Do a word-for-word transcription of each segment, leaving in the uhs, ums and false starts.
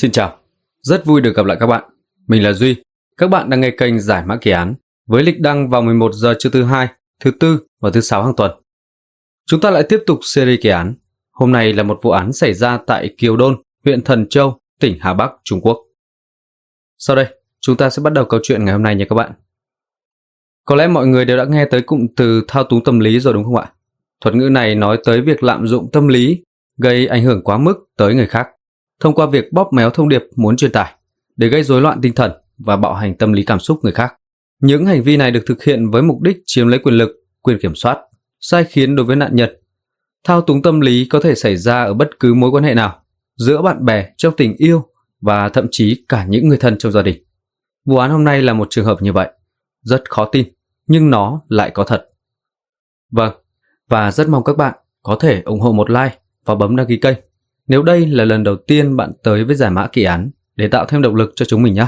Xin chào, rất vui được gặp lại các bạn. Mình là Duy. Các bạn đang nghe kênh Giải Mã Kỳ Án với lịch đăng vào mười một giờ trưa thứ hai, thứ tư và thứ sáu hàng tuần. Chúng ta lại tiếp tục series kỳ án. Hôm nay là một vụ án xảy ra tại Kiều Đôn, huyện Thần Châu, tỉnh Hà Bắc, Trung Quốc. Sau đây, chúng ta sẽ bắt đầu câu chuyện ngày hôm nay nha các bạn. Có lẽ mọi người đều đã nghe tới cụm từ thao túng tâm lý rồi đúng không ạ? Thuật ngữ này nói tới việc lạm dụng tâm lý, gây ảnh hưởng quá mức tới người khác, thông qua việc bóp méo thông điệp muốn truyền tải để gây rối loạn tinh thần và bạo hành tâm lý cảm xúc người khác. Những hành vi này được thực hiện với mục đích chiếm lấy quyền lực, quyền kiểm soát, sai khiến đối với nạn nhân. Thao túng tâm lý có thể xảy ra ở bất cứ mối quan hệ nào, giữa bạn bè, trong tình yêu và thậm chí cả những người thân trong gia đình. Vụ án hôm nay là một trường hợp như vậy. Rất khó tin, nhưng nó lại có thật. Vâng, và rất mong các bạn có thể ủng hộ một like và bấm đăng ký kênh nếu đây là lần đầu tiên bạn tới với Giải Mã Kỳ Án để tạo thêm động lực cho chúng mình nhé.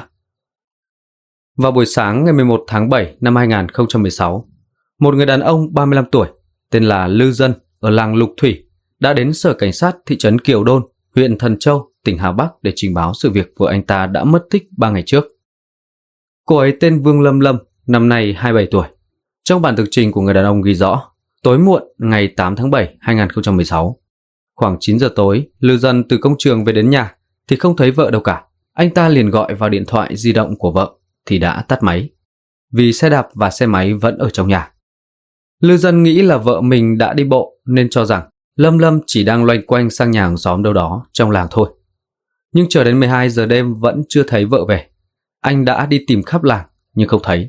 Vào buổi sáng ngày mười một tháng bảy năm hai nghìn không trăm mười sáu, một người đàn ông ba mươi lăm tuổi tên là Lư Dân ở làng Lục Thủy đã đến sở cảnh sát thị trấn Kiều Đôn, huyện Thần Châu, tỉnh Hà Bắc để trình báo sự việc vợ anh ta đã mất tích ba ngày trước. Cô ấy tên Vương Lâm Lâm, năm nay hai mươi bảy tuổi. Trong bản tường trình của người đàn ông ghi rõ, tối muộn ngày tám tháng bảy năm hai nghìn không trăm mười sáu, khoảng chín giờ tối, Lư Dân từ công trường về đến nhà thì không thấy vợ đâu cả. Anh ta liền gọi vào điện thoại di động của vợ thì đã tắt máy, vì xe đạp và xe máy vẫn ở trong nhà. Lư Dân nghĩ là vợ mình đã đi bộ nên cho rằng Lâm Lâm chỉ đang loanh quanh sang nhà hàng xóm đâu đó trong làng thôi. Nhưng chờ đến mười hai giờ đêm vẫn chưa thấy vợ về. Anh đã đi tìm khắp làng nhưng không thấy.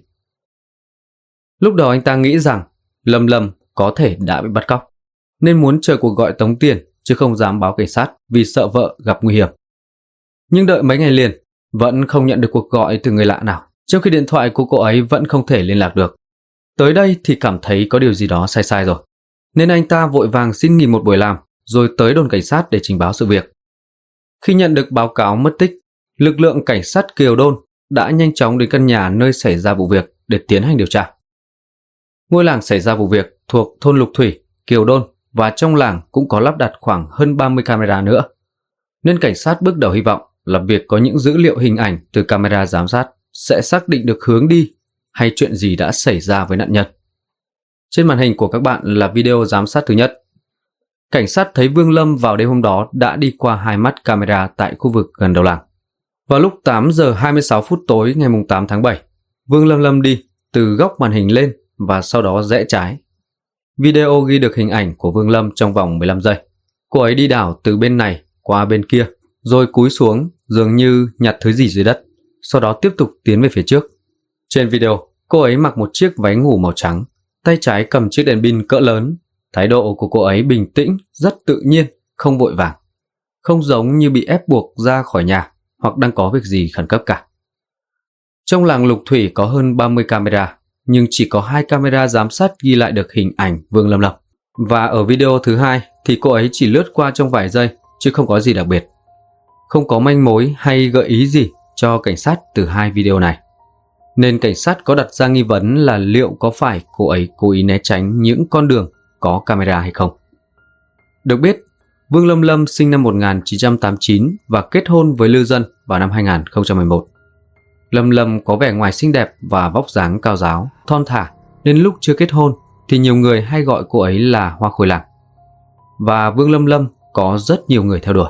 Lúc đó anh ta nghĩ rằng Lâm Lâm có thể đã bị bắt cóc, nên muốn chờ cuộc gọi tống tiền chứ không dám báo cảnh sát vì sợ vợ gặp nguy hiểm. Nhưng đợi mấy ngày liền, vẫn không nhận được cuộc gọi từ người lạ nào, trong khi điện thoại của cô ấy vẫn không thể liên lạc được. Tới đây thì cảm thấy có điều gì đó sai sai rồi, nên anh ta vội vàng xin nghỉ một buổi làm rồi tới đồn cảnh sát để trình báo sự việc. Khi nhận được báo cáo mất tích, lực lượng cảnh sát Kiều Đôn đã nhanh chóng đến căn nhà nơi xảy ra vụ việc để tiến hành điều tra. Ngôi làng xảy ra vụ việc thuộc thôn Lục Thủy, Kiều Đôn, và trong làng cũng có lắp đặt khoảng hơn ba mươi camera nữa, nên cảnh sát bước đầu hy vọng là việc có những dữ liệu hình ảnh từ camera giám sát sẽ xác định được hướng đi hay chuyện gì đã xảy ra với nạn nhân. Trên màn hình của các bạn là video giám sát thứ nhất. Cảnh sát thấy Vương Lâm vào đêm hôm đó đã đi qua hai mắt camera tại khu vực gần đầu làng. Vào lúc tám giờ hai mươi sáu phút tối ngày tám tháng bảy, Vương Lâm Lâm đi từ góc màn hình lên và sau đó rẽ trái. Video ghi được hình ảnh của Vương Lâm trong vòng mười lăm giây. Cô ấy đi đảo từ bên này qua bên kia, rồi cúi xuống dường như nhặt thứ gì dưới đất, sau đó tiếp tục tiến về phía trước. Trên video, cô ấy mặc một chiếc váy ngủ màu trắng, tay trái cầm chiếc đèn pin cỡ lớn. Thái độ của cô ấy bình tĩnh, rất tự nhiên, không vội vàng, không giống như bị ép buộc ra khỏi nhà hoặc đang có việc gì khẩn cấp cả. Trong làng Lục Thủy có hơn ba mươi camera, nhưng chỉ có hai camera giám sát ghi lại được hình ảnh Vương Lâm Lâm. Và ở video thứ hai thì cô ấy chỉ lướt qua trong vài giây chứ không có gì đặc biệt. Không có manh mối hay gợi ý gì cho cảnh sát từ hai video này, nên cảnh sát có đặt ra nghi vấn là liệu có phải cô ấy cố ý né tránh những con đường có camera hay không. Được biết, Vương Lâm Lâm sinh năm một nghìn chín trăm tám mươi chín và kết hôn với Lư Dân vào năm hai nghìn không trăm mười một. Lâm Lâm có vẻ ngoài xinh đẹp và vóc dáng cao ráo, thon thả, nên lúc chưa kết hôn thì nhiều người hay gọi cô ấy là hoa khôi làng. Và Vương Lâm Lâm có rất nhiều người theo đuổi.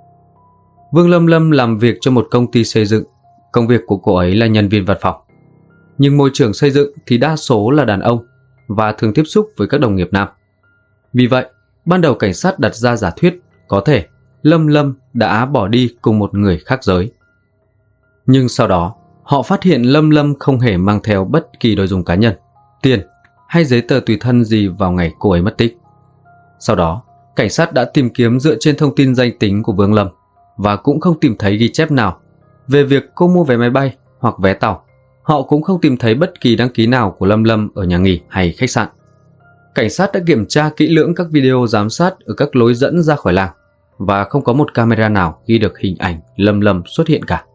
Vương Lâm Lâm làm việc cho một công ty xây dựng. Công việc của cô ấy là nhân viên văn phòng. Nhưng môi trường xây dựng thì đa số là đàn ông và thường tiếp xúc với các đồng nghiệp nam. Vì vậy, ban đầu cảnh sát đặt ra giả thuyết có thể Lâm Lâm đã bỏ đi cùng một người khác giới. Nhưng sau đó, họ phát hiện Lâm Lâm không hề mang theo bất kỳ đồ dùng cá nhân, tiền hay giấy tờ tùy thân gì vào ngày cô ấy mất tích. Sau đó, cảnh sát đã tìm kiếm dựa trên thông tin danh tính của Vương Lâm và cũng không tìm thấy ghi chép nào về việc cô mua vé máy bay hoặc vé tàu. Họ cũng không tìm thấy bất kỳ đăng ký nào của Lâm Lâm ở nhà nghỉ hay khách sạn. Cảnh sát đã kiểm tra kỹ lưỡng các video giám sát ở các lối dẫn ra khỏi làng và không có một camera nào ghi được hình ảnh Lâm Lâm xuất hiện cả.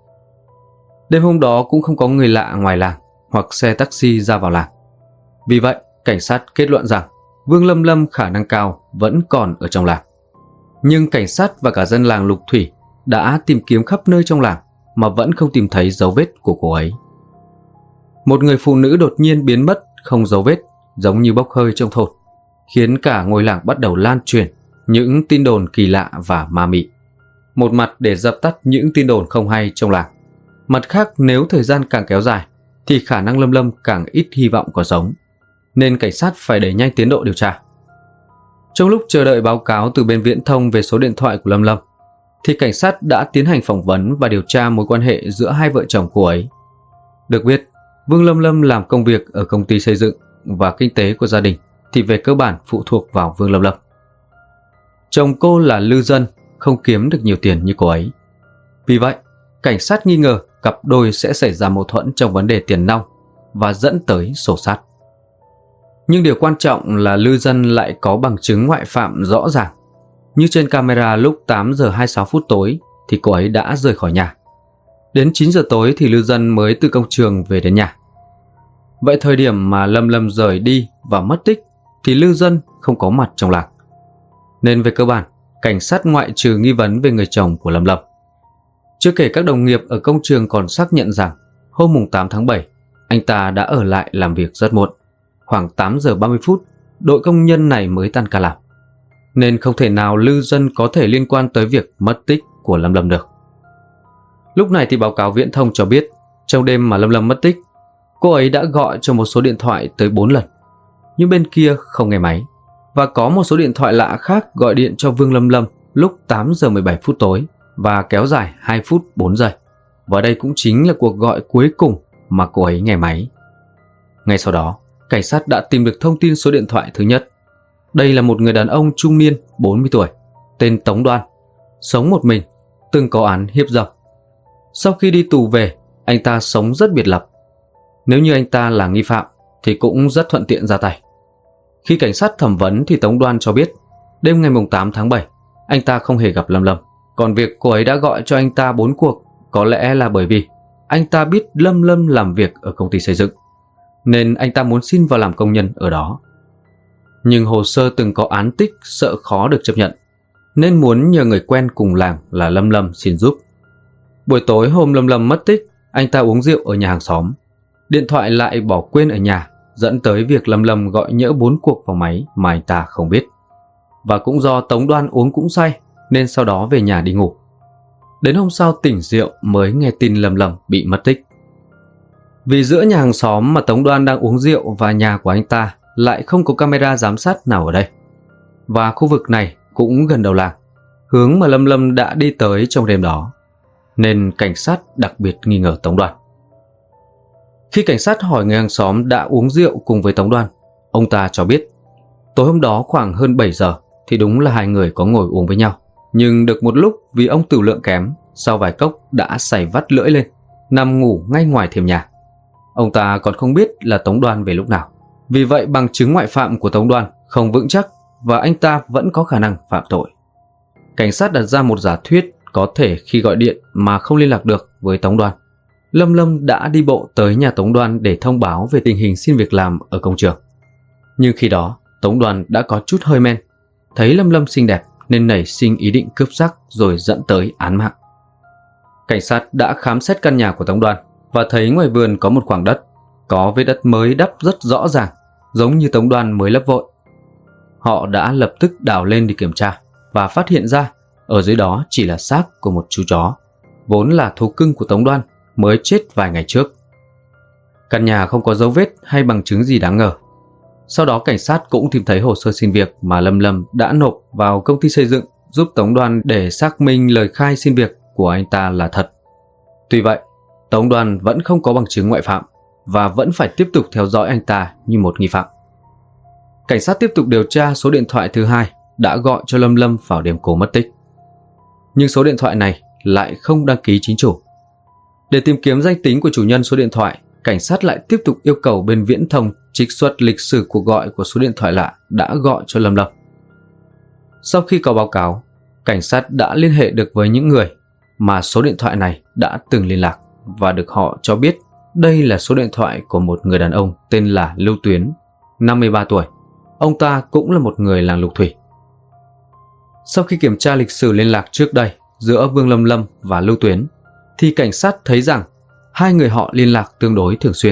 Đêm hôm đó cũng không có người lạ ngoài làng hoặc xe taxi ra vào làng. Vì vậy, cảnh sát kết luận rằng Vương Lâm Lâm khả năng cao vẫn còn ở trong làng. Nhưng cảnh sát và cả dân làng Lục Thủy đã tìm kiếm khắp nơi trong làng mà vẫn không tìm thấy dấu vết của cô ấy. Một người phụ nữ đột nhiên biến mất không dấu vết, giống như bốc hơi trong thôn, khiến cả ngôi làng bắt đầu lan truyền những tin đồn kỳ lạ và ma mị. Một mặt để dập tắt những tin đồn không hay trong làng, mặt khác nếu thời gian càng kéo dài thì khả năng Lâm Lâm càng ít hy vọng còn sống, nên cảnh sát phải đẩy nhanh tiến độ điều tra. Trong lúc chờ đợi báo cáo từ bên viễn thông về số điện thoại của Lâm Lâm, thì cảnh sát đã tiến hành phỏng vấn và điều tra mối quan hệ giữa hai vợ chồng cô ấy. Được biết, Vương Lâm Lâm làm công việc ở công ty xây dựng và kinh tế của gia đình thì về cơ bản phụ thuộc vào Vương Lâm Lâm. Chồng cô là lư dân, không kiếm được nhiều tiền như cô ấy. Vì vậy, cảnh sát nghi ngờ cặp đôi sẽ xảy ra mâu thuẫn trong vấn đề tiền nong và dẫn tới xô xát. Nhưng điều quan trọng là lư dân lại có bằng chứng ngoại phạm rõ ràng. Như trên camera lúc tám giờ hai mươi sáu phút tối thì cô ấy đã rời khỏi nhà. Đến chín giờ tối thì lư dân mới từ công trường về đến nhà. Vậy thời điểm mà Lâm Lâm rời đi và mất tích thì lư dân không có mặt trong làng. Nên về cơ bản, cảnh sát ngoại trừ nghi vấn về người chồng của Lâm Lâm. Chưa kể các đồng nghiệp ở công trường còn xác nhận rằng hôm tám tháng bảy, anh ta đã ở lại làm việc rất muộn. Khoảng tám giờ ba mươi phút, đội công nhân này mới tan ca làm. Nên không thể nào lư dân có thể liên quan tới việc mất tích của Lâm Lâm được. Lúc này thì báo cáo viễn thông cho biết, trong đêm mà Lâm Lâm mất tích, cô ấy đã gọi cho một số điện thoại tới bốn lần. Nhưng bên kia không nghe máy. Và có một số điện thoại lạ khác gọi điện cho Vương Lâm Lâm lúc tám giờ mười bảy phút tối và kéo dài hai phút bốn giây. Và đây cũng chính là cuộc gọi cuối cùng mà cô ấy nghe máy. Ngay sau đó, cảnh sát đã tìm được thông tin số điện thoại thứ nhất. Đây là một người đàn ông trung niên bốn mươi tuổi, tên Tống Đoan, sống một mình, từng có án hiếp dâm. Sau khi đi tù về, anh ta sống rất biệt lập. Nếu như anh ta là nghi phạm thì cũng rất thuận tiện ra tay. Khi cảnh sát thẩm vấn thì Tống Đoan cho biết đêm ngày tám tháng bảy, anh ta không hề gặp Lâm Lâm. Còn việc cô ấy đã gọi cho anh ta bốn cuộc có lẽ là bởi vì anh ta biết Lâm Lâm làm việc ở công ty xây dựng, nên anh ta muốn xin vào làm công nhân ở đó. Nhưng hồ sơ từng có án tích sợ khó được chấp nhận, nên muốn nhờ người quen cùng làng là Lâm Lâm xin giúp. Buổi tối hôm Lâm Lâm mất tích, anh ta uống rượu ở nhà hàng xóm. Điện thoại lại bỏ quên ở nhà, dẫn tới việc Lâm Lâm gọi nhỡ bốn cuộc vào máy mà anh ta không biết. Và cũng do Tống Đoan uống cũng say, nên sau đó về nhà đi ngủ. Đến hôm sau tỉnh rượu mới nghe tin Lâm Lâm bị mất tích. Vì giữa nhà hàng xóm mà Tống Đoan đang uống rượu và nhà của anh ta lại không có camera giám sát nào ở đây. Và khu vực này cũng gần đầu làng, hướng mà Lâm Lâm đã đi tới trong đêm đó, nên cảnh sát đặc biệt nghi ngờ Tống Đoan. Khi cảnh sát hỏi người hàng xóm đã uống rượu cùng với Tống Đoan, ông ta cho biết tối hôm đó khoảng hơn bảy giờ thì đúng là hai người có ngồi uống với nhau. Nhưng được một lúc vì ông tửu lượng kém, sau vài cốc đã sảy vắt lưỡi lên, nằm ngủ ngay ngoài thềm nhà. Ông ta còn không biết là Tống Đoan về lúc nào. Vì vậy bằng chứng ngoại phạm của Tống Đoan không vững chắc và anh ta vẫn có khả năng phạm tội. Cảnh sát đặt ra một giả thuyết có thể khi gọi điện mà không liên lạc được với Tống Đoan, Lâm Lâm đã đi bộ tới nhà Tống Đoan để thông báo về tình hình xin việc làm ở công trường. Nhưng khi đó Tống Đoan đã có chút hơi men, thấy Lâm Lâm xinh đẹp nên nảy sinh ý định cướp sắc rồi dẫn tới án mạng. Cảnh sát đã khám xét căn nhà của Tống Đoan và thấy ngoài vườn có một khoảng đất, có vết đất mới đắp rất rõ ràng, giống như Tống Đoan mới lấp vội. Họ đã lập tức đào lên đi kiểm tra và phát hiện ra ở dưới đó chỉ là xác của một chú chó, vốn là thú cưng của Tống Đoan, mới chết vài ngày trước. Căn nhà không có dấu vết hay bằng chứng gì đáng ngờ. Sau đó cảnh sát cũng tìm thấy hồ sơ xin việc mà Lâm Lâm đã nộp vào công ty xây dựng giúp Tống Đoan để xác minh lời khai xin việc của anh ta là thật. Tuy vậy, Tống Đoan vẫn không có bằng chứng ngoại phạm và vẫn phải tiếp tục theo dõi anh ta như một nghi phạm. Cảnh sát tiếp tục điều tra số điện thoại thứ hai đã gọi cho Lâm Lâm vào đêm cô mất tích. Nhưng số điện thoại này lại không đăng ký chính chủ. Để tìm kiếm danh tính của chủ nhân số điện thoại, cảnh sát lại tiếp tục yêu cầu bên viễn thông trích xuất lịch sử cuộc gọi của số điện thoại lạ đã gọi cho Lâm Lâm. Sau khi có báo cáo, cảnh sát đã liên hệ được với những người mà số điện thoại này đã từng liên lạc và được họ cho biết đây là số điện thoại của một người đàn ông tên là Lưu Tuyến, năm mươi ba tuổi. Ông ta cũng là một người làng Lục Thủy. Sau khi kiểm tra lịch sử liên lạc trước đây, giữa Vương Lâm Lâm và Lưu Tuyến, thì cảnh sát thấy rằng hai người họ liên lạc tương đối thường xuyên.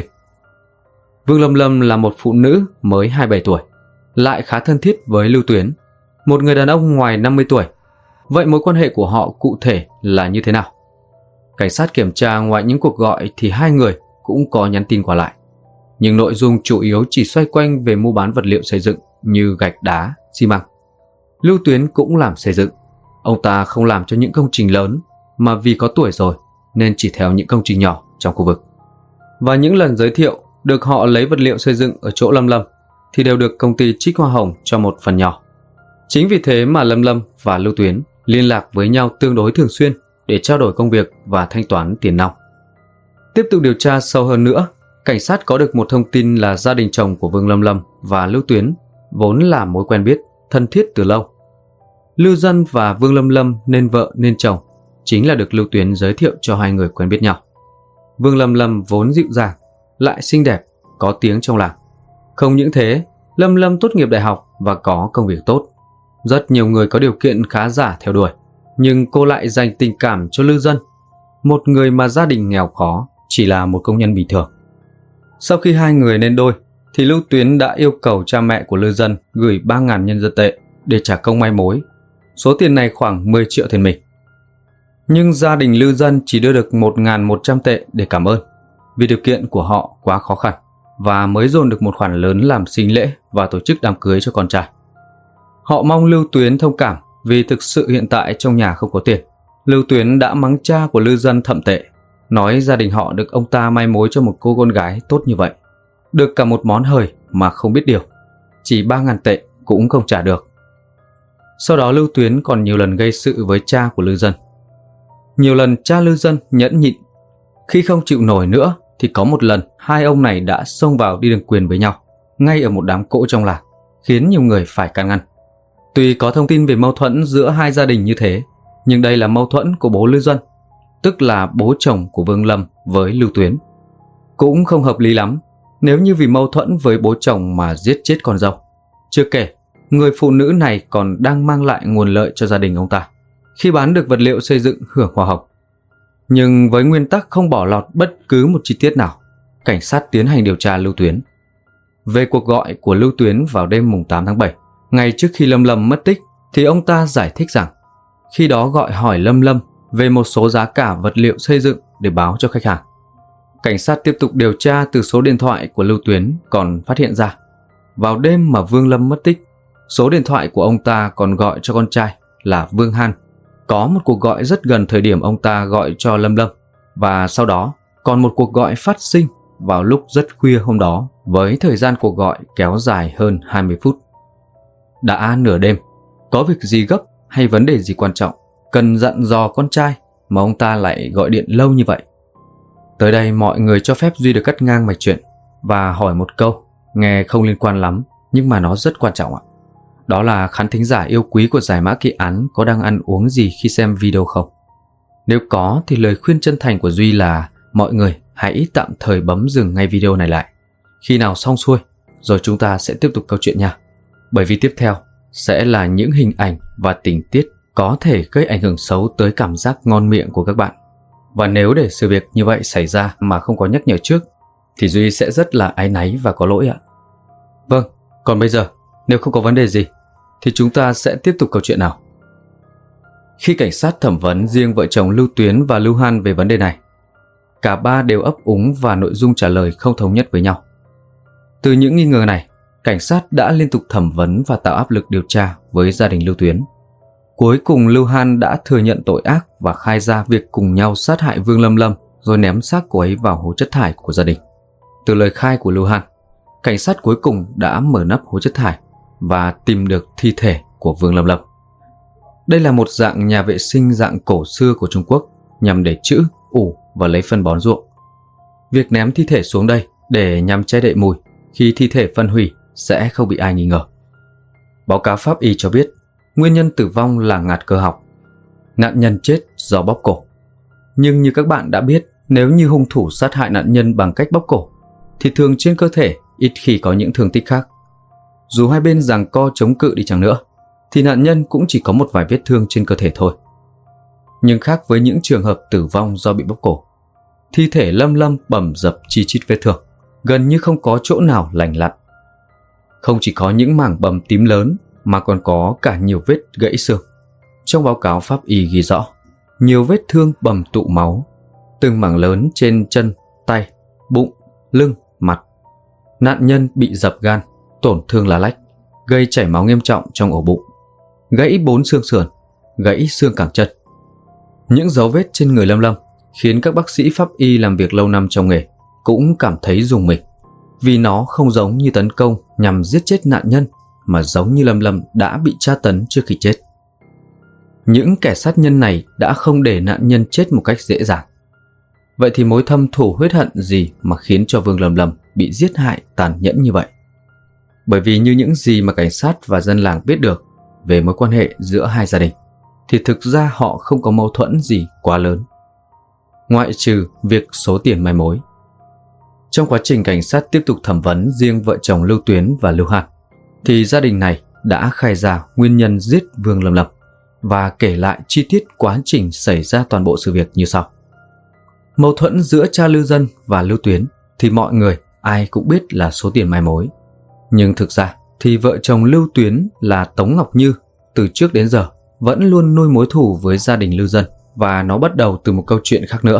Vương Lâm Lâm là một phụ nữ mới hai mươi bảy tuổi, lại khá thân thiết với Lưu Tuyến, một người đàn ông ngoài năm mươi tuổi. Vậy mối quan hệ của họ cụ thể là như thế nào? Cảnh sát kiểm tra ngoài những cuộc gọi thì hai người cũng có nhắn tin qua lại, nhưng nội dung chủ yếu chỉ xoay quanh về mua bán vật liệu xây dựng như gạch đá, xi măng. Lưu Tuyến cũng làm xây dựng. Ông ta không làm cho những công trình lớn, mà vì có tuổi rồi nên chỉ theo những công trình nhỏ trong khu vực. Và những lần giới thiệu được họ lấy vật liệu xây dựng ở chỗ Lâm Lâm thì đều được công ty trích hoa hồng cho một phần nhỏ. Chính vì thế mà Lâm Lâm và Lưu Tuyến liên lạc với nhau tương đối thường xuyên để trao đổi công việc và thanh toán tiền nong. Tiếp tục điều tra sâu hơn nữa, cảnh sát có được một thông tin là gia đình chồng của Vương Lâm Lâm và Lưu Tuyến vốn là mối quen biết, thân thiết từ lâu. Lưu Dân và Vương Lâm Lâm nên vợ nên chồng chính là được Lưu Tuyến giới thiệu cho hai người quen biết nhau. Vương Lâm Lâm vốn dịu dàng, lại xinh đẹp, có tiếng trong làng. Không những thế, Lâm Lâm tốt nghiệp đại học và có công việc tốt. Rất nhiều người có điều kiện khá giả theo đuổi, nhưng cô lại dành tình cảm cho Lưu Dân, một người mà gia đình nghèo khó, chỉ là một công nhân bình thường. Sau khi hai người nên đôi, thì Lưu Tuyến đã yêu cầu cha mẹ của Lưu Dân gửi ba nghìn nhân dân tệ để trả công mai mối. Số tiền này khoảng mười triệu tiền mình. Nhưng gia đình Lưu Dân chỉ đưa được một nghìn một trăm tệ để cảm ơn, vì điều kiện của họ quá khó khăn và mới dồn được một khoản lớn làm sính lễ và tổ chức đám cưới cho con trai. Họ mong Lưu Tuyến thông cảm vì thực sự hiện tại trong nhà không có tiền. Lưu Tuyến đã mắng cha của Lưu Dân thậm tệ, nói gia đình họ được ông ta mai mối cho một cô con gái tốt như vậy, được cả một món hời mà không biết điều, chỉ ba nghìn tệ cũng không trả được. Sau đó Lưu Tuyến còn nhiều lần gây sự với cha của Lưu Dân. Nhiều lần cha Lưu Dân nhẫn nhịn. Khi không chịu nổi nữa thì có một lần hai ông này đã xông vào đi đường quyền với nhau, ngay ở một đám cỗ trong làng, khiến nhiều người phải can ngăn. Tuy có thông tin về mâu thuẫn giữa hai gia đình như thế, nhưng đây là mâu thuẫn của bố Lưu Dân, tức là bố chồng của Vương Lâm với Lưu Tuyến. Cũng không hợp lý lắm nếu như vì mâu thuẫn với bố chồng mà giết chết con dâu. Chưa kể, người phụ nữ này còn đang mang lại nguồn lợi cho gia đình ông ta khi bán được vật liệu xây dựng hưởng hoa hồng. Nhưng với nguyên tắc không bỏ lọt bất cứ một chi tiết nào, cảnh sát tiến hành điều tra Lưu Tuyến. Về cuộc gọi của Lưu Tuyến vào đêm mùng tám tháng bảy, ngày trước khi Lâm Lâm mất tích, thì ông ta giải thích rằng khi đó gọi hỏi Lâm Lâm về một số giá cả vật liệu xây dựng để báo cho khách hàng. Cảnh sát tiếp tục điều tra từ số điện thoại của Lưu Tuyến còn phát hiện ra, vào đêm mà Vương Lâm mất tích, số điện thoại của ông ta còn gọi cho con trai là Vương Han. Có một cuộc gọi rất gần thời điểm ông ta gọi cho Lâm Lâm, và sau đó còn một cuộc gọi phát sinh vào lúc rất khuya hôm đó với thời gian cuộc gọi kéo dài hơn hai mươi phút. Đã nửa đêm, có việc gì gấp hay vấn đề gì quan trọng cần dặn dò con trai mà ông ta lại gọi điện lâu như vậy? Tới đây mọi người cho phép Duy được cắt ngang mạch chuyện và hỏi một câu nghe không liên quan lắm nhưng mà nó rất quan trọng ạ. Đó là khán thính giả yêu quý của Giải Mã Kỳ Án có đang ăn uống gì khi xem video không? Nếu có thì lời khuyên chân thành của Duy là mọi người hãy tạm thời bấm dừng ngay video này lại. Khi nào xong xuôi rồi chúng ta sẽ tiếp tục câu chuyện nha. Bởi vì tiếp theo sẽ là những hình ảnh và tình tiết có thể gây ảnh hưởng xấu tới cảm giác ngon miệng của các bạn. Và nếu để sự việc như vậy xảy ra mà không có nhắc nhở trước thì Duy sẽ rất là áy náy và có lỗi ạ. Vâng, còn bây giờ nếu không có vấn đề gì thì chúng ta sẽ tiếp tục câu chuyện nào. Khi cảnh sát thẩm vấn riêng vợ chồng Lưu Tuyến và Lưu Han về vấn đề này, cả ba đều ấp úng và nội dung trả lời không thống nhất với nhau. Từ những nghi ngờ này, cảnh sát đã liên tục thẩm vấn và tạo áp lực điều tra với gia đình Lưu Tuyến. Cuối cùng Lưu Han đã thừa nhận tội ác và khai ra việc cùng nhau sát hại Vương Lâm Lâm rồi ném xác cô ấy vào hố chất thải của gia đình. Từ lời khai của Lưu Han, cảnh sát cuối cùng đã mở nắp hố chất thải và tìm được thi thể của Vương Lâm Lâm. Đây là một dạng nhà vệ sinh dạng cổ xưa của Trung Quốc nhằm để trữ, ủ và lấy phân bón ruộng. Việc ném thi thể xuống đây để nhằm che đậy mùi khi thi thể phân hủy sẽ không bị ai nghi ngờ. Báo cáo pháp y cho biết nguyên nhân tử vong là ngạt cơ học. Nạn nhân chết do bóp cổ. Nhưng như các bạn đã biết, nếu như hung thủ sát hại nạn nhân bằng cách bóp cổ thì thường trên cơ thể ít khi có những thương tích khác. Dù hai bên giằng co chống cự đi chăng nữa thì nạn nhân cũng chỉ có một vài vết thương trên cơ thể thôi. Nhưng khác với những trường hợp tử vong do bị bóp cổ, thi thể Lâm Lâm bầm dập chi chít vết thương, gần như không có chỗ nào lành lặn. Không chỉ có những mảng bầm tím lớn mà còn có cả nhiều vết gãy xương. Trong báo cáo pháp y ghi rõ, nhiều vết thương bầm tụ máu, từng mảng lớn trên chân, tay, bụng, lưng, mặt. Nạn nhân bị dập gan, tổn thương lá lách, gây chảy máu nghiêm trọng trong ổ bụng, gãy bốn xương sườn, gãy xương cẳng chân. Những dấu vết trên người Lâm Lâm khiến các bác sĩ pháp y làm việc lâu năm trong nghề cũng cảm thấy rùng mình, vì nó không giống như tấn công nhằm giết chết nạn nhân, mà giống như Lâm Lâm đã bị tra tấn trước khi chết. Những kẻ sát nhân này đã không để nạn nhân chết một cách dễ dàng. Vậy thì mối thâm thù huyết hận gì mà khiến cho Vương Lâm Lâm bị giết hại tàn nhẫn như vậy? Bởi vì như những gì mà cảnh sát và dân làng biết được về mối quan hệ giữa hai gia đình, thì thực ra họ không có mâu thuẫn gì quá lớn, ngoại trừ việc số tiền mai mối. Trong quá trình cảnh sát tiếp tục thẩm vấn riêng vợ chồng Lưu Tuyến và Lưu Hàn, thì gia đình này đã khai ra nguyên nhân giết Vương Lâm Lâm và kể lại chi tiết quá trình xảy ra toàn bộ sự việc như sau. Mâu thuẫn giữa cha Lưu Dân và Lưu Tuyến thì mọi người ai cũng biết là số tiền mai mối. Nhưng thực ra thì vợ chồng Lưu Tuyến là Tống Ngọc Như từ trước đến giờ vẫn luôn nuôi mối thù với gia đình Lưu Dân, và nó bắt đầu từ một câu chuyện khác nữa.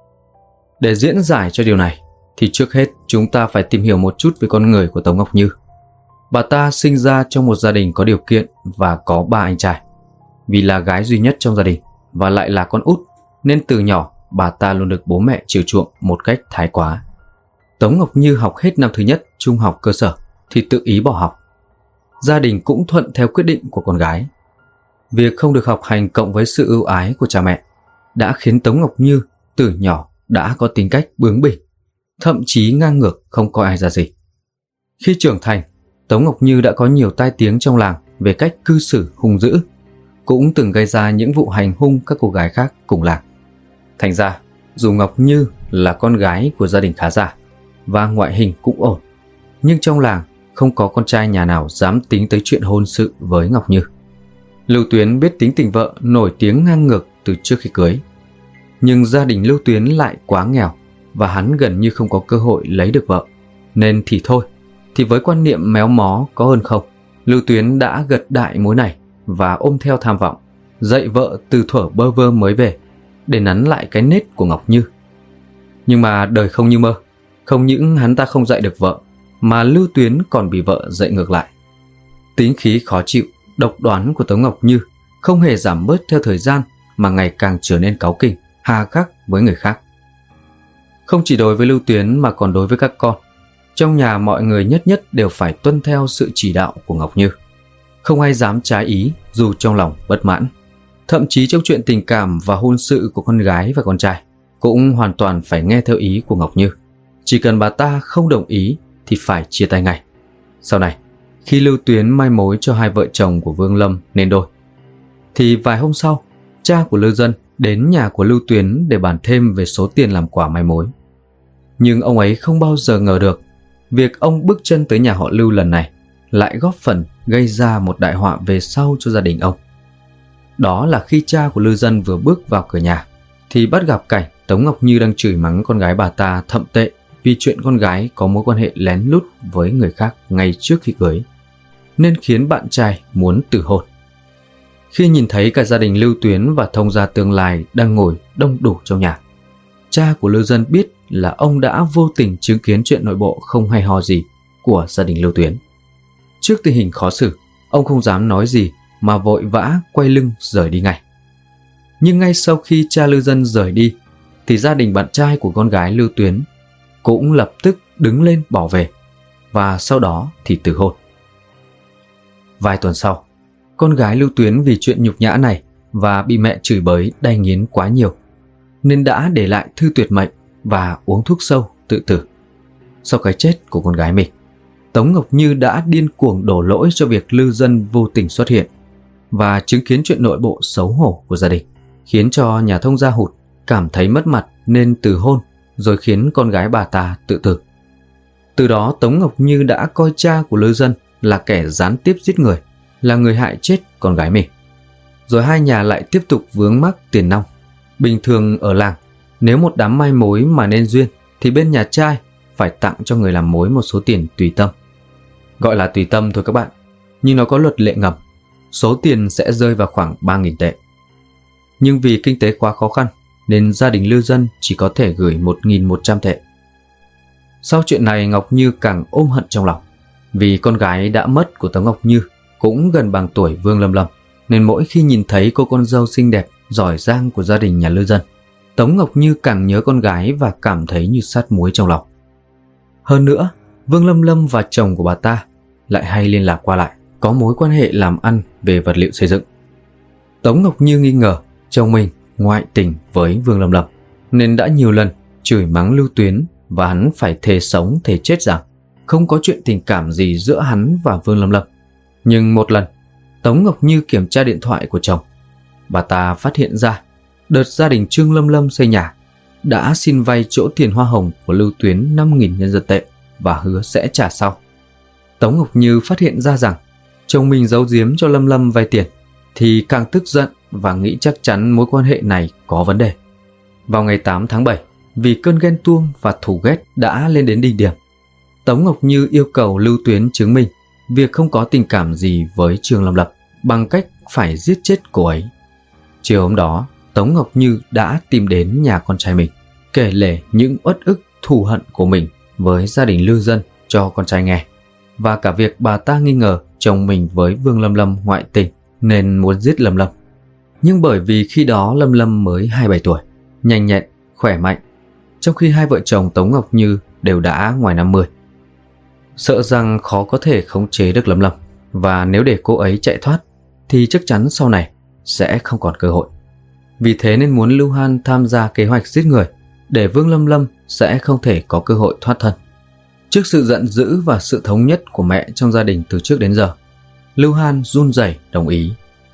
Để diễn giải cho điều này thì trước hết chúng ta phải tìm hiểu một chút về con người của Tống Ngọc Như. Bà ta sinh ra trong một gia đình có điều kiện và có ba anh trai. Vì là gái duy nhất trong gia đình và lại là con út, nên từ nhỏ bà ta luôn được bố mẹ chiều chuộng một cách thái quá. Tống Ngọc Như học hết năm thứ nhất trung học cơ sở thì tự ý bỏ học. Gia đình cũng thuận theo quyết định của con gái. Việc không được học hành cộng với sự ưu ái của cha mẹ đã khiến Tống Ngọc Như từ nhỏ đã có tính cách bướng bỉnh, thậm chí ngang ngược, không coi ai ra gì. Khi trưởng thành, Tống Ngọc Như đã có nhiều tai tiếng trong làng về cách cư xử hung dữ, cũng từng gây ra những vụ hành hung các cô gái khác cùng làng. Thành ra, dù Ngọc Như là con gái của gia đình khá giả và ngoại hình cũng ổn, nhưng trong làng không có con trai nhà nào dám tính tới chuyện hôn sự với Ngọc Như. Lưu Tuyến biết tính tình vợ nổi tiếng ngang ngược từ trước khi cưới, nhưng gia đình Lưu Tuyến lại quá nghèo và hắn gần như không có cơ hội lấy được vợ, nên thì thôi, thì với quan niệm méo mó có hơn không, Lưu Tuyến đã gật đại mối này và ôm theo tham vọng dạy vợ từ thuở bơ vơ mới về để nắn lại cái nết của Ngọc Như. Nhưng mà đời không như mơ, không những hắn ta không dạy được vợ mà Lưu Tuyến còn bị vợ dạy ngược lại. Tính khí khó chịu, độc đoán của Tống Ngọc Như không hề giảm bớt theo thời gian, mà ngày càng trở nên cáu kỉnh, hà khắc với người khác. Không chỉ đối với Lưu Tuyến mà còn đối với các con, trong nhà mọi người nhất nhất đều phải tuân theo sự chỉ đạo của Ngọc Như. Không ai dám trái ý dù trong lòng bất mãn. Thậm chí trong chuyện tình cảm và hôn sự của con gái và con trai cũng hoàn toàn phải nghe theo ý của Ngọc Như. Chỉ cần bà ta không đồng ý thì phải chia tay ngay. Sau này, khi Lưu Tuyến mai mối cho hai vợ chồng của Vương Lâm nên đôi, thì vài hôm sau, cha của Lưu Dân đến nhà của Lưu Tuyến để bàn thêm về số tiền làm quà mai mối. Nhưng ông ấy không bao giờ ngờ được việc ông bước chân tới nhà họ Lưu lần này lại góp phần gây ra một đại họa về sau cho gia đình ông. Đó là khi cha của Lưu Dân vừa bước vào cửa nhà thì bắt gặp cảnh Tống Ngọc Như đang chửi mắng con gái bà ta thậm tệ vì chuyện con gái có mối quan hệ lén lút với người khác ngay trước khi cưới, nên khiến bạn trai muốn từ hôn. Khi nhìn thấy cả gia đình Lưu Tuyến và thông gia tương lai đang ngồi đông đủ trong nhà, cha của Lưu Dân biết là ông đã vô tình chứng kiến chuyện nội bộ không hay ho gì của gia đình Lưu Tuyến. Trước tình hình khó xử, ông không dám nói gì mà vội vã quay lưng rời đi ngay. Nhưng ngay sau khi cha Lưu Dân rời đi thì gia đình bạn trai của con gái Lưu Tuyến cũng lập tức đứng lên bỏ về, và sau đó thì từ hôn. Vài tuần sau, con gái Lưu Tuyến vì chuyện nhục nhã này và bị mẹ chửi bới đay nghiến quá nhiều nên đã để lại thư tuyệt mệnh và uống thuốc sâu tự tử. Sau cái chết của con gái mình, Tống Ngọc Như đã điên cuồng đổ lỗi cho việc Lưu Dân vô tình xuất hiện và chứng kiến chuyện nội bộ xấu hổ của gia đình, khiến cho nhà thông gia hụt cảm thấy mất mặt nên từ hôn, rồi khiến con gái bà ta tự tử. Từ đó Tống Ngọc Như đã coi cha của Lưu Dân là kẻ gián tiếp giết người, là người hại chết con gái mình. Rồi hai nhà lại tiếp tục vướng mắc tiền nong Bình thường ở làng, nếu một đám mai mối mà nên duyên thì bên nhà trai phải tặng cho người làm mối một số tiền tùy tâm. Gọi là tùy tâm thôi các bạn, nhưng nó có luật lệ ngầm. Số tiền sẽ rơi vào khoảng ba nghìn tệ. Nhưng vì kinh tế quá khó khăn nên gia đình lưu dân chỉ có thể gửi một nghìn một trăm tệ. Sau chuyện này, Ngọc Như càng ôm hận trong lòng. Vì con gái đã mất của Tống Ngọc Như cũng gần bằng tuổi Vương Lâm Lâm, nên mỗi khi nhìn thấy cô con dâu xinh đẹp, giỏi giang của gia đình nhà lưu dân, Tống Ngọc Như càng nhớ con gái và cảm thấy như sát muối trong lòng. Hơn nữa, Vương Lâm Lâm và chồng của bà ta lại hay liên lạc qua lại, có mối quan hệ làm ăn về vật liệu xây dựng. Tống Ngọc Như nghi ngờ chồng mình ngoại tình với Vương Lâm Lâm, nên đã nhiều lần chửi mắng Lưu Tuyến và hắn phải thề sống thề chết rằng không có chuyện tình cảm gì giữa hắn và Vương Lâm Lâm. Nhưng một lần, Tống Ngọc Như kiểm tra điện thoại của chồng, bà ta phát hiện ra đợt gia đình Trương Lâm Lâm xây nhà đã xin vay chỗ tiền hoa hồng của Lưu Tuyến năm nghìn nhân dân tệ và hứa sẽ trả sau. Tống Ngọc Như phát hiện ra rằng chồng mình giấu giếm cho Lâm Lâm vay tiền thì càng tức giận và nghĩ chắc chắn mối quan hệ này có vấn đề. Vào ngày tám tháng bảy, vì cơn ghen tuông và thù ghét đã lên đến đỉnh điểm, Tống Ngọc Như yêu cầu Lưu Tuyến chứng minh việc không có tình cảm gì với Trương Lâm Lâm bằng cách phải giết chết cô ấy. Chiều hôm đó, Tống Ngọc Như đã tìm đến nhà con trai mình, kể lể những uất ức thù hận của mình với gia đình lưu dân cho con trai nghe, và cả việc bà ta nghi ngờ chồng mình với Vương Lâm Lâm ngoại tình nên muốn giết Lâm Lâm. Nhưng bởi vì khi đó Lâm Lâm mới hai mươi bảy tuổi, nhanh nhẹn, khỏe mạnh, trong khi hai vợ chồng Tống Ngọc Như đều đã ngoài năm mươi. Sợ rằng khó có thể khống chế được Lâm Lâm, và nếu để cô ấy chạy thoát thì chắc chắn sau này sẽ không còn cơ hội. Vì thế nên muốn Lưu Han tham gia kế hoạch giết người để Vương Lâm Lâm sẽ không thể có cơ hội thoát thân. Trước sự giận dữ và sự thống nhất của mẹ trong gia đình từ trước đến giờ, Lưu Han run rẩy đồng ý.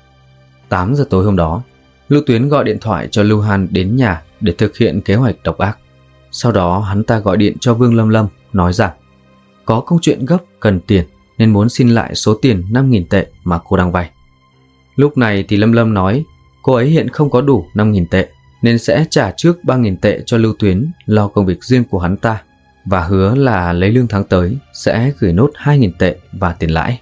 tám giờ tối hôm đó, Lưu Tuyến gọi điện thoại cho Lưu Han đến nhà để thực hiện kế hoạch độc ác. Sau đó hắn ta gọi điện cho Vương Lâm Lâm nói rằng có công chuyện gấp cần tiền nên muốn xin lại số tiền năm nghìn tệ mà cô đang vay. Lúc này thì Lâm Lâm nói cô ấy hiện không có đủ năm nghìn tệ nên sẽ trả trước ba nghìn tệ cho Lưu Tuyến lo công việc riêng của hắn ta, và hứa là lấy lương tháng tới sẽ gửi nốt hai nghìn tệ và tiền lãi.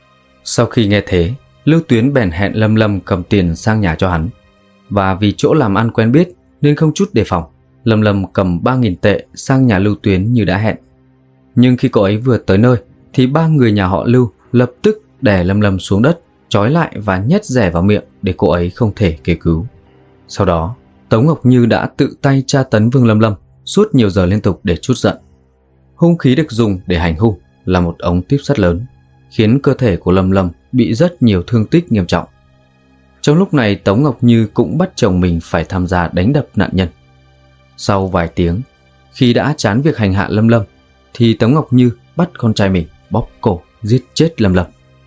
Sau khi nghe thế, Lưu Tuyến bèn hẹn Lâm Lâm cầm tiền sang nhà cho hắn, và vì chỗ làm ăn quen biết nên không chút đề phòng, Lâm Lâm cầm ba nghìn tệ sang nhà Lưu Tuyến như đã hẹn. Nhưng khi cô ấy vừa tới nơi thì ba người nhà họ Lưu lập tức đè Lâm Lâm xuống đất, trói lại và nhét rẻ vào miệng để cô ấy không thể kêu cứu. Sau đó, Tống Ngọc Như đã tự tay tra tấn Vương Lâm Lâm suốt nhiều giờ liên tục để trút giận. Hung khí được dùng để hành hung là một ống tuyếp sắt lớn, khiến cơ thể của Lâm Lâm bị rất nhiều thương tích nghiêm trọng. Trong lúc này, Tống Ngọc Như cũng bắt chồng mình phải tham gia đánh đập nạn nhân. Sau vài tiếng, khi đã chán việc hành hạ Lâm Lâm, thì Tống Ngọc Như bắt con trai mình bóp cổ giết chết Lâm Lâm.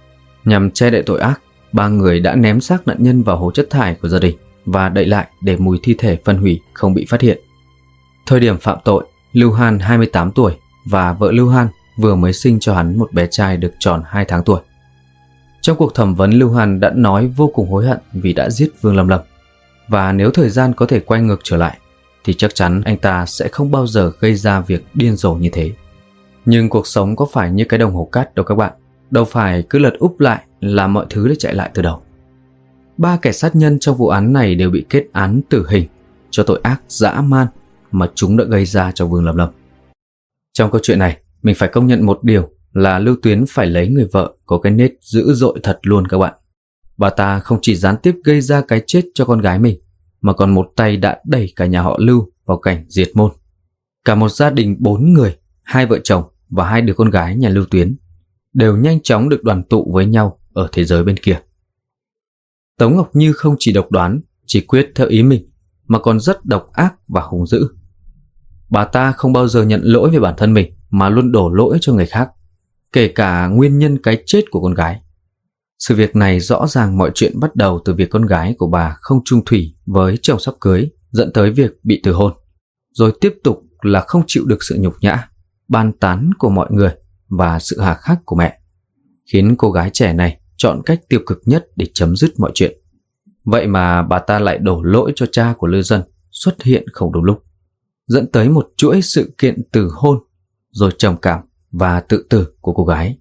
Nhằm che đậy tội ác, ba người đã ném xác nạn nhân vào hố chất thải của gia đình và đậy lại để mùi thi thể phân hủy không bị phát hiện. Thời điểm phạm tội, Lưu Han hai mươi tám tuổi và vợ Lưu Han vừa mới sinh cho hắn một bé trai được tròn hai tháng tuổi. Trong cuộc thẩm vấn, Lưu Han đã nói vô cùng hối hận vì đã giết Vương Lâm Lâm, và nếu thời gian có thể quay ngược trở lại thì chắc chắn anh ta sẽ không bao giờ gây ra việc điên rồ như thế. Nhưng cuộc sống có phải như cái đồng hồ cát đâu các bạn, đâu phải cứ lật úp lại là mọi thứ lại chạy lại từ đầu. Ba kẻ sát nhân trong vụ án này đều bị kết án tử hình cho tội ác dã man mà chúng đã gây ra cho Vương Lâm Lâm. Trong câu chuyện này, mình phải công nhận một điều là Lưu Tuyến phải lấy người vợ có cái nết dữ dội thật luôn các bạn. Bà ta không chỉ gián tiếp gây ra cái chết cho con gái mình, mà còn một tay đã đẩy cả nhà họ Lưu vào cảnh diệt môn. Cả một gia đình bốn người, hai vợ chồng và hai đứa con gái nhà Lưu Tuyến đều nhanh chóng được đoàn tụ với nhau ở thế giới bên kia. Tống Ngọc Như không chỉ độc đoán, chỉ quyết theo ý mình, mà còn rất độc ác và hung dữ. Bà ta không bao giờ nhận lỗi về bản thân mình mà luôn đổ lỗi cho người khác, kể cả nguyên nhân cái chết của con gái. Sự việc này rõ ràng mọi chuyện bắt đầu từ việc con gái của bà không chung thủy với chồng sắp cưới, dẫn tới việc bị từ hôn, rồi tiếp tục là không chịu được sự nhục nhã, ban tán của mọi người và sự hà khắc của mẹ, khiến cô gái trẻ này chọn cách tiêu cực nhất để chấm dứt mọi chuyện. Vậy mà bà ta lại đổ lỗi cho cha của Lư Dân xuất hiện không đúng lúc, dẫn tới một chuỗi sự kiện từ hôn, rồi trầm cảm và tự tử của cô gái.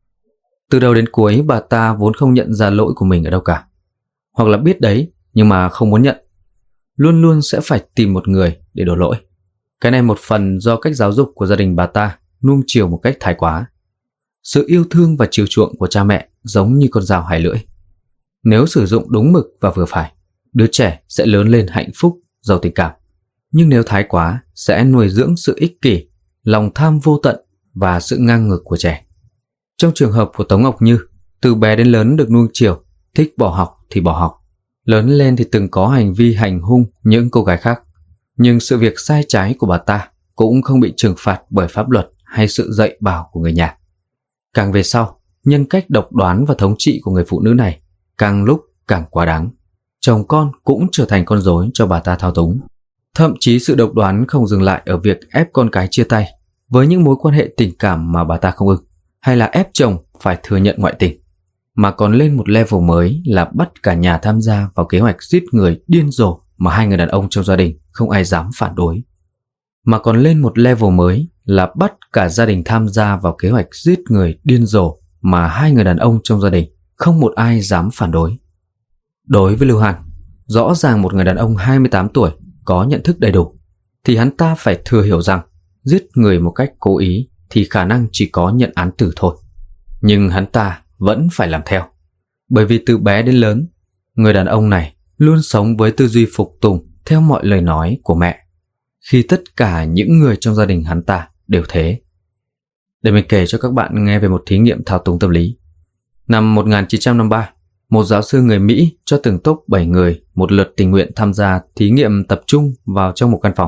Từ đầu đến cuối bà ta vốn không nhận ra lỗi của mình ở đâu cả, hoặc là biết đấy nhưng mà không muốn nhận, luôn luôn sẽ phải tìm một người để đổ lỗi. Cái này một phần do cách giáo dục của gia đình bà ta nuông chiều một cách thái quá. Sự yêu thương và chiều chuộng của cha mẹ giống như con dao hai lưỡi. Nếu sử dụng đúng mực và vừa phải, đứa trẻ sẽ lớn lên hạnh phúc, giàu tình cảm. Nhưng nếu thái quá, sẽ nuôi dưỡng sự ích kỷ, lòng tham vô tận và sự ngang ngược của trẻ. Trong trường hợp của Tống Ngọc Như, từ bé đến lớn được nuông chiều, thích bỏ học thì bỏ học. Lớn lên thì từng có hành vi hành hung những cô gái khác. Nhưng sự việc sai trái của bà ta cũng không bị trừng phạt bởi pháp luật hay sự dạy bảo của người nhà. Càng về sau, nhân cách độc đoán và thống trị của người phụ nữ này càng lúc càng quá đáng. Chồng con cũng trở thành con rối cho bà ta thao túng. Thậm chí sự độc đoán không dừng lại ở việc ép con cái chia tay với những mối quan hệ tình cảm mà bà ta không ưng, hay là ép chồng phải thừa nhận ngoại tình, mà còn lên một level mới là bắt cả nhà tham gia vào kế hoạch giết người điên rồ mà hai người đàn ông trong gia đình không ai dám phản đối. Mà còn lên một level mới là bắt cả gia đình tham gia vào kế hoạch giết người điên rồ mà hai người đàn ông trong gia đình không một ai dám phản đối. Đối với Lưu Hàn, rõ ràng một người đàn ông hai mươi tám tuổi có nhận thức đầy đủ, thì hắn ta phải thừa hiểu rằng giết người một cách cố ý thì khả năng chỉ có nhận án tử thôi. Nhưng hắn ta vẫn phải làm theo, bởi vì từ bé đến lớn, người đàn ông này luôn sống với tư duy phục tùng theo mọi lời nói của mẹ, khi tất cả những người trong gia đình hắn ta đều thế. Để mình kể cho các bạn nghe về một thí nghiệm thao túng tâm lý. Năm một nghìn chín trăm năm mươi ba, một giáo sư người Mỹ cho từng tốp bảy người một lượt tình nguyện tham gia thí nghiệm tập trung vào trong một căn phòng.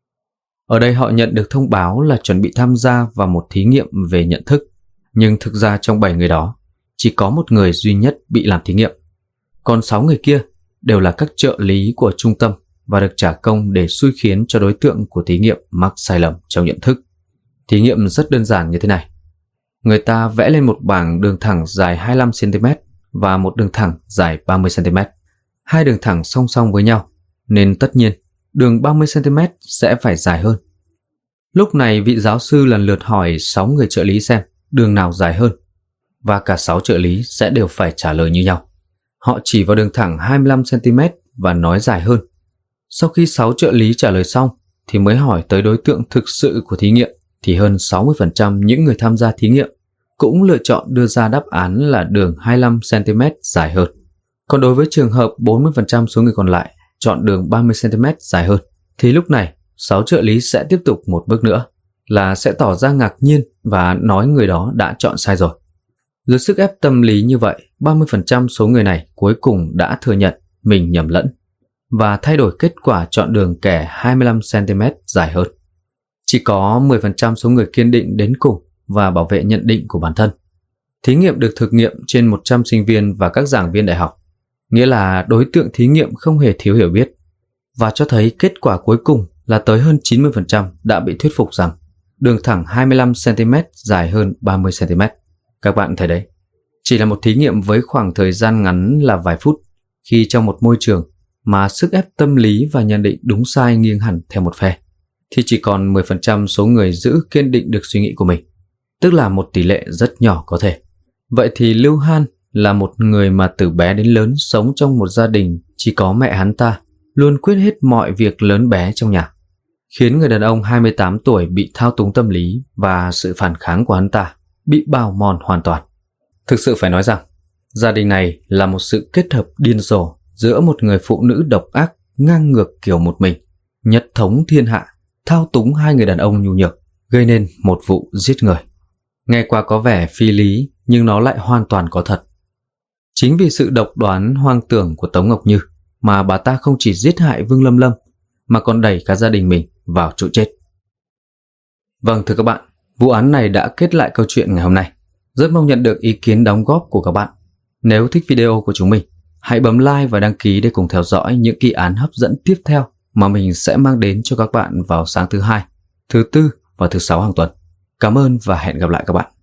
Ở đây họ nhận được thông báo là chuẩn bị tham gia vào một thí nghiệm về nhận thức, nhưng thực ra trong bảy người đó, chỉ có một người duy nhất bị làm thí nghiệm. Còn sáu người kia đều là các trợ lý của trung tâm và được trả công để xui khiến cho đối tượng của thí nghiệm mắc sai lầm trong nhận thức. Thí nghiệm rất đơn giản như thế này. Người ta vẽ lên một bảng đường thẳng dài hai mươi lăm xăng-ti-mét và một đường thẳng dài ba mươi xăng-ti-mét. Hai đường thẳng song song với nhau, nên tất nhiên đường ba mươi xăng-ti-mét sẽ phải dài hơn. Lúc này vị giáo sư lần lượt hỏi sáu người trợ lý xem đường nào dài hơn, và cả sáu trợ lý sẽ đều phải trả lời như nhau. Họ chỉ vào đường thẳng hai mươi lăm xăng-ti-mét và nói dài hơn. Sau khi sáu trợ lý trả lời xong thì mới hỏi tới đối tượng thực sự của thí nghiệm, thì hơn sáu mươi phần trăm những người tham gia thí nghiệm cũng lựa chọn đưa ra đáp án là đường hai mươi lăm xăng-ti-mét dài hơn. Còn đối với trường hợp bốn mươi phần trăm số người còn lại chọn đường ba mươi xăng-ti-mét dài hơn, thì lúc này sáu trợ lý sẽ tiếp tục một bước nữa, là sẽ tỏ ra ngạc nhiên và nói người đó đã chọn sai rồi. Dưới sức ép tâm lý như vậy, ba mươi phần trăm số người này cuối cùng đã thừa nhận mình nhầm lẫn và thay đổi kết quả chọn đường kẻ hai mươi lăm xăng-ti-mét dài hơn. Chỉ có mười phần trăm số người kiên định đến cùng và bảo vệ nhận định của bản thân. Thí nghiệm được thực nghiệm trên một trăm sinh viên và các giảng viên đại học, nghĩa là đối tượng thí nghiệm không hề thiếu hiểu biết, và cho thấy kết quả cuối cùng là tới hơn chín mươi phần trăm đã bị thuyết phục rằng đường thẳng hai mươi lăm xăng-ti-mét dài hơn ba mươi xăng-ti-mét. Các bạn thấy đấy, chỉ là một thí nghiệm với khoảng thời gian ngắn là vài phút, khi trong một môi trường mà sức ép tâm lý và nhận định đúng sai nghiêng hẳn theo một phe, thì chỉ còn mười phần trăm số người giữ kiên định được suy nghĩ của mình, tức là một tỷ lệ rất nhỏ có thể. Vậy thì Lưu Han là một người mà từ bé đến lớn sống trong một gia đình chỉ có mẹ hắn ta luôn quyết hết mọi việc lớn bé trong nhà, khiến người đàn ông hai mươi tám tuổi bị thao túng tâm lý và sự phản kháng của hắn ta bị bào mòn hoàn toàn. Thực sự phải nói rằng, gia đình này là một sự kết hợp điên rồ giữa một người phụ nữ độc ác ngang ngược kiểu một mình, nhất thống thiên hạ, thao túng hai người đàn ông nhu nhược, gây nên một vụ giết người. Nghe qua có vẻ phi lý, nhưng nó lại hoàn toàn có thật. Chính vì sự độc đoán hoang tưởng của Tống Ngọc Như mà bà ta không chỉ giết hại Vương Lâm Lâm, mà còn đẩy cả gia đình mình vào chỗ chết. Vâng, thưa các bạn, vụ án này đã kết lại câu chuyện ngày hôm nay. Rất mong nhận được ý kiến đóng góp của các bạn. Nếu thích video của chúng mình, hãy bấm like và đăng ký để cùng theo dõi những kỳ án hấp dẫn tiếp theo mà mình sẽ mang đến cho các bạn vào sáng thứ hai, thứ tư và thứ sáu hàng tuần. Cảm ơn và hẹn gặp lại các bạn.